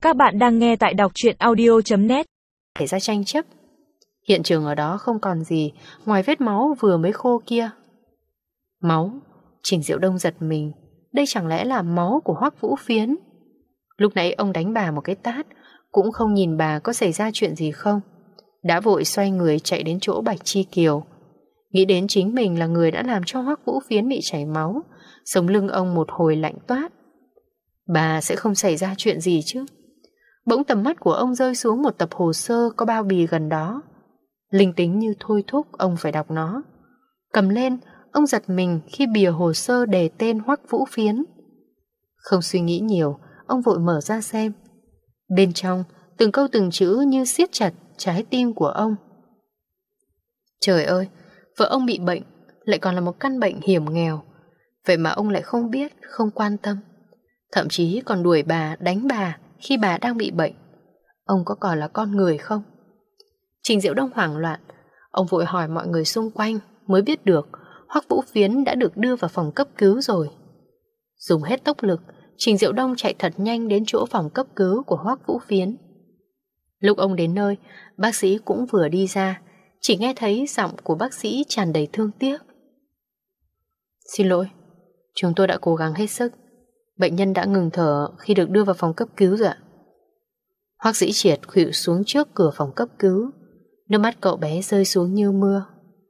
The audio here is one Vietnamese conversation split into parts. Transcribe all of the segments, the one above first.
Các bạn đang nghe tại đọc truyện audio.net. Xảy ra tranh chấp. Hiện trường ở đó không còn gì ngoài vết máu vừa mới khô kia. Máu? Trình Diệu Đông giật mình. Đây chẳng lẽ là máu của Hoắc Vũ Phiến? Lúc nãy ông đánh bà một cái tát, cũng không nhìn bà có xảy ra chuyện gì không, đã vội xoay người chạy đến chỗ Bạch Chi Kiều. Nghĩ đến chính mình là người đã làm cho Hoắc Vũ Phiến bị chảy máu, sống lưng ông một hồi lạnh toát. Bà sẽ không xảy ra chuyện gì chứ? Bỗng tầm mắt của ông rơi xuống một tập hồ sơ có bao bì gần đó. Linh tính như thôi thúc ông phải đọc nó. Cầm lên, ông giật mình khi bìa hồ sơ đề tên Hoắc Vũ Phiến. Không suy nghĩ nhiều, ông vội mở ra xem. Bên trong, từng câu từng chữ như siết chặt trái tim của ông. Trời ơi, vợ ông bị bệnh, lại còn là một căn bệnh hiểm nghèo. Vậy mà ông lại không biết, không quan tâm. Thậm chí còn đuổi bà, đánh bà khi bà đang bị bệnh. Ông có còn là con người không? Trình Diệu Đông hoảng loạn. Ông vội hỏi mọi người xung quanh, mới biết được Hoắc Vũ Phiến đã được đưa vào phòng cấp cứu rồi. Dùng hết tốc lực, Trình Diệu Đông chạy thật nhanh đến chỗ phòng cấp cứu của Hoắc Vũ Phiến. Lúc ông đến nơi, bác sĩ cũng vừa đi ra, chỉ nghe thấy giọng của bác sĩ tràn đầy thương tiếc. Xin lỗi, chúng tôi đã cố gắng hết sức. Bệnh nhân đã ngừng thở khi được đưa vào phòng cấp cứu rồi ạ. Hoắc Dĩ Triệt khuỵu xuống trước cửa phòng cấp cứu. Nước mắt cậu bé rơi xuống như mưa.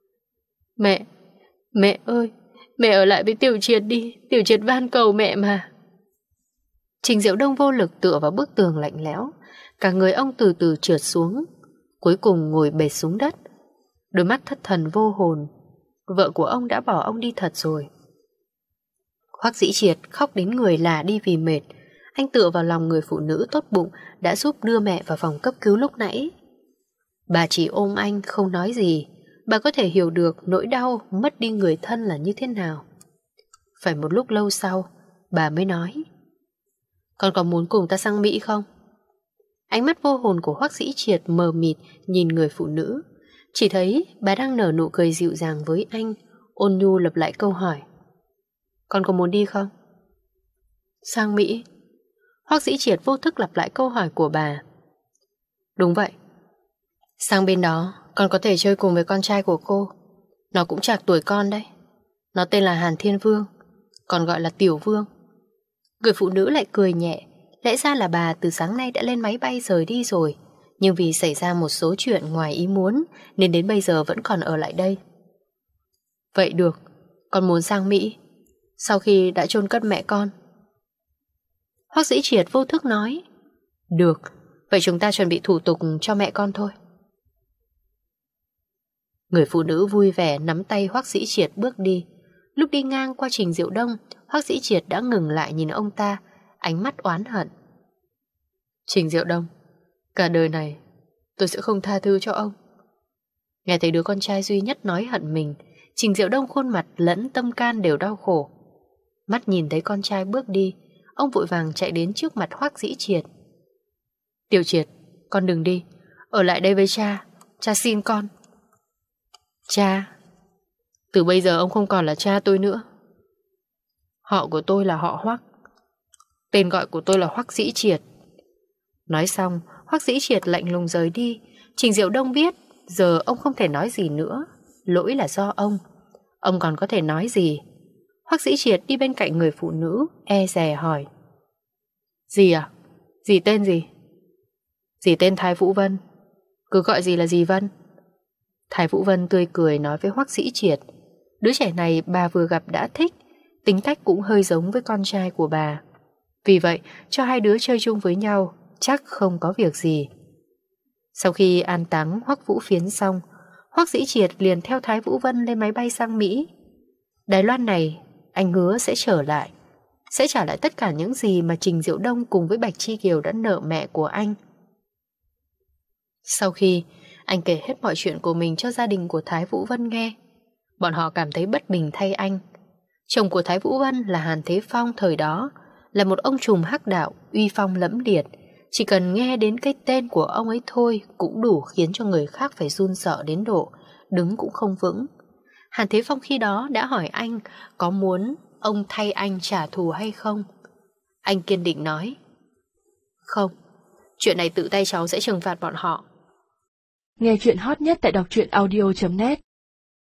Mẹ ơi, mẹ ở lại với Tiểu Triệt đi, Tiểu Triệt van cầu mẹ mà. Trình Diệu Đông vô lực tựa vào bức tường lạnh lẽo. Cả người ông từ từ trượt xuống, cuối cùng ngồi bệt xuống đất. Đôi mắt thất thần vô hồn. Vợ của ông đã bỏ ông đi thật rồi. Hoắc Dĩ Triệt khóc đến người là đi vì mệt. Anh tựa vào lòng người phụ nữ tốt bụng đã giúp đưa mẹ vào phòng cấp cứu lúc nãy. Bà chỉ ôm anh không nói gì. Bà có thể hiểu được nỗi đau mất đi người thân là như thế nào. Phải một lúc lâu sau, bà mới nói: Con có muốn cùng ta sang Mỹ không? Ánh mắt vô hồn của Hoắc Dĩ Triệt mờ mịt nhìn người phụ nữ. Chỉ thấy bà đang nở nụ cười dịu dàng với anh, ôn nhu lặp lại câu hỏi: Con có muốn đi không? Sang Mỹ? Hoắc Dĩ Triệt vô thức lặp lại câu hỏi của bà. Đúng vậy. Sang bên đó, con có thể chơi cùng với con trai của cô. Nó cũng trạc tuổi con đấy. Nó tên là Hàn Thiên Vương, còn gọi là Tiểu Vương. Người phụ nữ lại cười nhẹ. Lẽ ra là bà từ sáng nay đã lên máy bay rời đi rồi, nhưng vì xảy ra một số chuyện ngoài ý muốn nên đến bây giờ vẫn còn ở lại đây. Vậy được, con muốn sang Mỹ sau khi đã chôn cất mẹ con. Hoắc Dĩ Triệt vô thức nói: Được, vậy chúng ta chuẩn bị thủ tục cho mẹ con thôi. Người phụ nữ vui vẻ nắm tay Hoắc Dĩ Triệt bước đi. Lúc đi ngang qua Trình Diệu Đông, Hoắc Dĩ Triệt đã ngừng lại nhìn ông ta, ánh mắt oán hận. Trình Diệu Đông, cả đời này tôi sẽ không tha thứ cho ông. Nghe thấy đứa con trai duy nhất nói hận mình, Trình Diệu Đông khuôn mặt lẫn tâm can đều đau khổ. Mắt nhìn thấy con trai bước đi, ông vội vàng chạy đến trước mặt Hoắc Dĩ Triệt. Tiểu Triệt, con đừng đi, ở lại đây với cha, cha xin con. Cha? Từ bây giờ ông không còn là cha tôi nữa. Họ của tôi là họ Hoắc. Tên gọi của tôi là Hoắc Dĩ Triệt. Nói xong, Hoắc Dĩ Triệt lạnh lùng rời đi. Trình Diệu Đông biết giờ ông không thể nói gì nữa. Lỗi là do ông. Ông còn có thể nói gì? Hoắc Dĩ Triệt đi bên cạnh người phụ nữ, e dè hỏi: Dì à? Dì tên gì? Dì tên Thái Vũ Vân. Cứ gọi dì là dì Vân. Thái Vũ Vân tươi cười nói với Hoắc Dĩ Triệt. Đứa trẻ này bà vừa gặp đã thích, tính cách cũng hơi giống với con trai của bà. Vì vậy, cho hai đứa chơi chung với nhau, chắc không có việc gì. Sau khi an táng Hoắc Vũ Phiến xong, Hoắc Dĩ Triệt liền theo Thái Vũ Vân lên máy bay sang Mỹ. Đài Loan này, anh hứa sẽ trở lại, sẽ trả lại tất cả những gì mà Trình Diệu Đông cùng với Bạch Chi Kiều đã nợ mẹ của anh. Sau khi anh kể hết mọi chuyện của mình cho gia đình của Thái Vũ Vân nghe, bọn họ cảm thấy bất bình thay anh. Chồng của Thái Vũ Vân là Hàn Thế Phong thời đó, là một ông trùm hắc đạo, uy phong lẫm liệt. Chỉ cần nghe đến cái tên của ông ấy thôi cũng đủ khiến cho người khác phải run sợ đến độ đứng cũng không vững. Hàn Thế Phong khi đó đã hỏi anh có muốn ông thay anh trả thù hay không. Anh kiên định nói: Không, Chuyện này tự tay cháu sẽ trừng phạt bọn họ. Nghe chuyện hot nhất tại đọc truyện audio.net